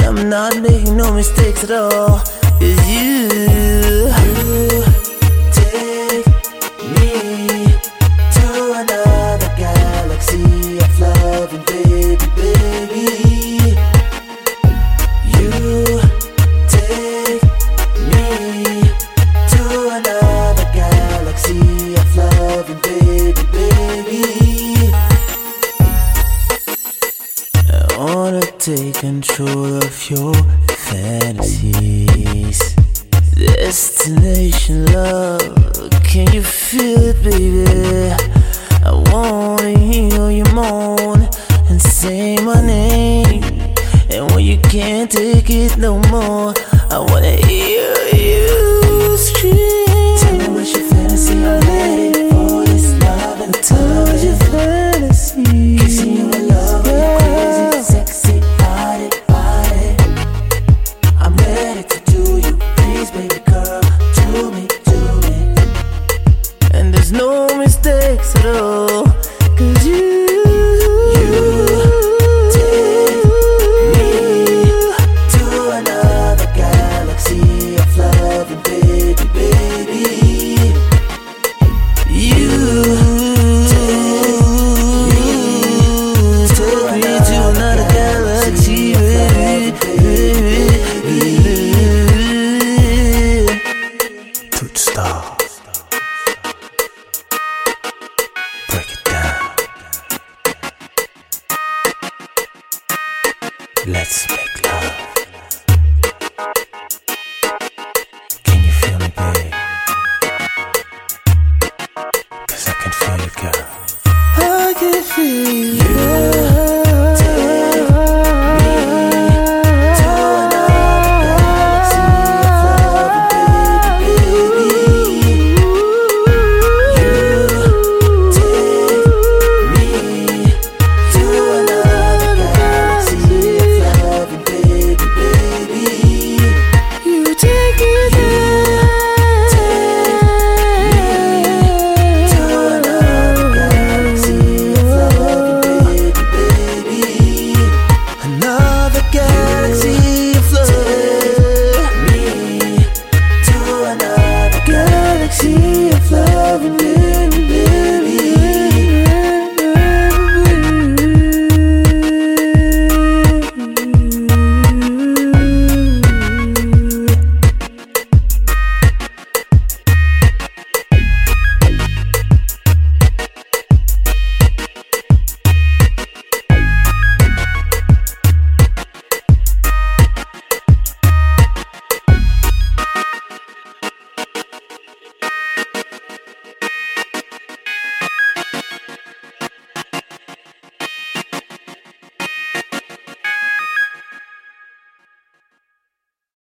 I'm not making no mistakes at all. It's you take me to another galaxy of loving, baby, baby. You take me to another galaxy of loving, baby, baby. I wanna take control of your fantasies. Destination love, can you feel it, baby? I wanna hear you moan and say my name. And when you can't take it no more, I wanna hear you scream. Tell me what's your fantasy, I'm ready.